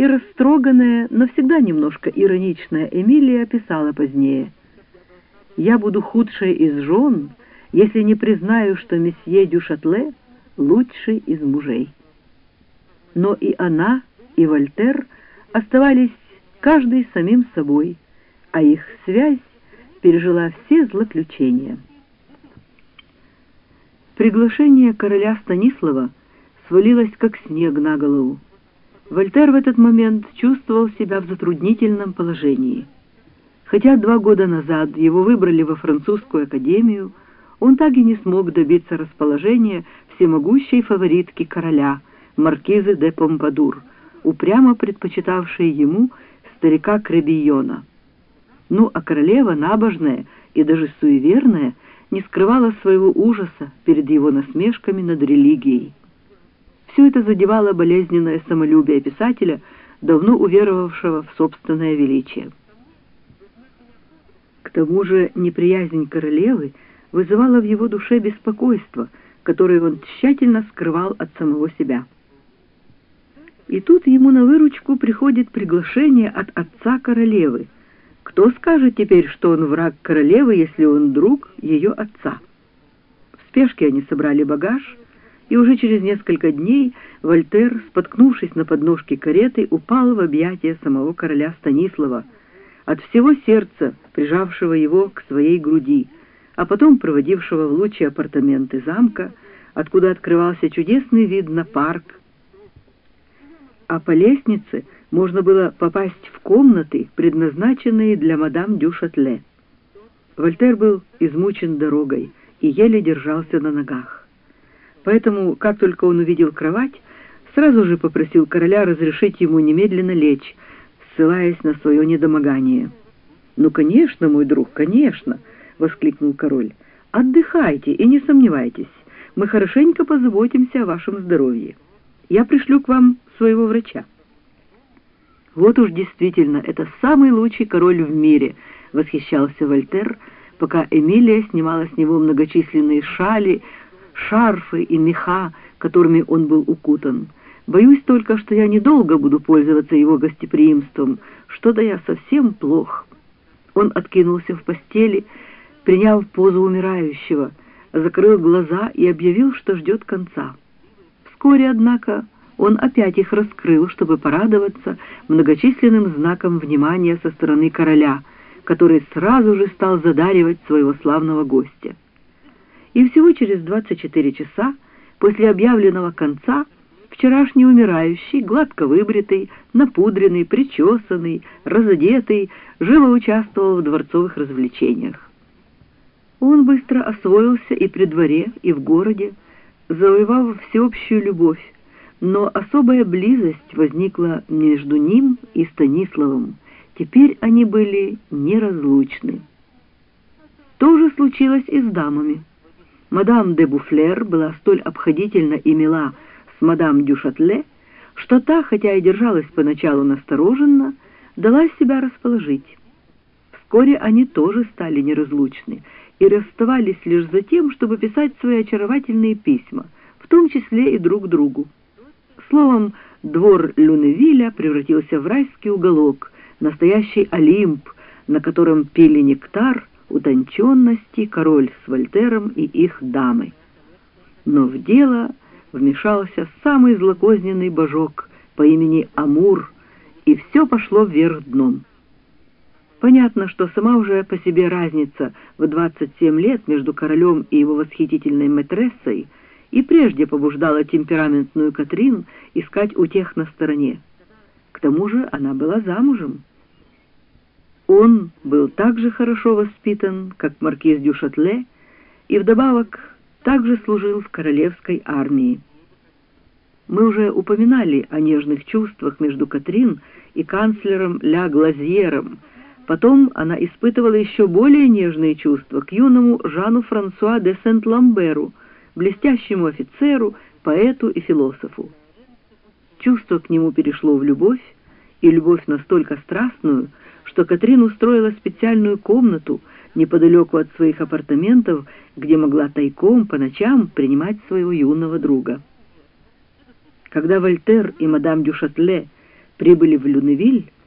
и растроганная, но всегда немножко ироничная Эмилия писала позднее: «Я буду худшей из жен, если не признаю, что месье дю Шатле лучший из мужей». Но и она, и Вольтер оставались каждый самим собой, а их связь пережила все злоключения. Приглашение короля Станислава свалилось как снег на голову. Вольтер в этот момент чувствовал себя в затруднительном положении. Хотя 2 года назад его выбрали во французскую академию, он так и не смог добиться расположения всемогущей фаворитки короля, маркизы де Помпадур, упрямо предпочитавшей ему старика Кребийона. Ну а королева, набожная и даже суеверная, не скрывала своего ужаса перед его насмешками над религией. Все это задевало болезненное самолюбие писателя, давно уверовавшего в собственное величие. К тому же неприязнь королевы вызывала в его душе беспокойство, которое он тщательно скрывал от самого себя. И тут ему на выручку приходит приглашение от отца королевы. Кто скажет теперь, что он враг королевы, если он друг ее отца? В спешке они собрали багаж, и уже через несколько дней Вольтер, споткнувшись на подножке кареты, упал в объятия самого короля Станислава, от всего сердца прижавшего его к своей груди, а потом проводившего в лучшие апартаменты замка, откуда открывался чудесный вид на парк, а по лестнице можно было попасть в комнаты, предназначенные для мадам дю Шатле. Вольтер был измучен дорогой и еле держался на ногах. Поэтому, как только он увидел кровать, сразу же попросил короля разрешить ему немедленно лечь, ссылаясь на свое недомогание. «Ну, конечно, мой друг, конечно!» — воскликнул король. «Отдыхайте и не сомневайтесь, мы хорошенько позаботимся о вашем здоровье. Я пришлю к вам своего врача». «Вот уж действительно, это самый лучший король в мире!» — восхищался Вольтер, пока Эмилия снимала с него многочисленные шали, шарфы и меха, которыми он был укутан. «Боюсь только, что я недолго буду пользоваться его гостеприимством. Что-то я совсем плох». Он откинулся в постели, приняв позу умирающего, закрыл глаза и объявил, что ждет конца. Вскоре, однако, он опять их раскрыл, чтобы порадоваться многочисленным знаком внимания со стороны короля, который сразу же стал задаривать своего славного гостя. И всего через 24 часа после объявленного конца вчерашний умирающий, гладко выбритый, напудренный, причесанный, разодетый, живо участвовал в дворцовых развлечениях. Он быстро освоился и при дворе, и в городе, завоевав всеобщую любовь, но особая близость возникла между ним и Станиславом. Теперь они были неразлучны. То же случилось и с дамами. Мадам де Буфлер была столь обходительна и мила с мадам дю Шатле, что та, хотя и держалась поначалу настороженно, дала себя расположить. Вскоре они тоже стали неразлучны и расставались лишь за тем, чтобы писать свои очаровательные письма, в том числе и друг другу. Словом, двор Люневиля превратился в райский уголок, настоящий Олимп, на котором пили нектар утонченности король с Вольтером и их дамы. Но в дело вмешался самый злокозненный божок по имени Амур, и все пошло вверх дном. Понятно, что сама уже по себе разница в 27 лет между королем и его восхитительной матрессой и прежде побуждала темпераментную Катрин искать утех на стороне. К тому же она была замужем. Он был так же хорошо воспитан, как маркиз дю Шатле, и вдобавок также служил в королевской армии. Мы уже упоминали о нежных чувствах между Катрин и канцлером Ля Глазьером. Потом она испытывала еще более нежные чувства к юному Жану Франсуа де Сент-Ламберу, блестящему офицеру, поэту и философу. Чувство к нему перешло в любовь, и любовь настолько страстную, что Катрин устроила специальную комнату неподалеку от своих апартаментов, где могла тайком по ночам принимать своего юного друга. Когда Вольтер и мадам дю Шатле прибыли в Люневиль,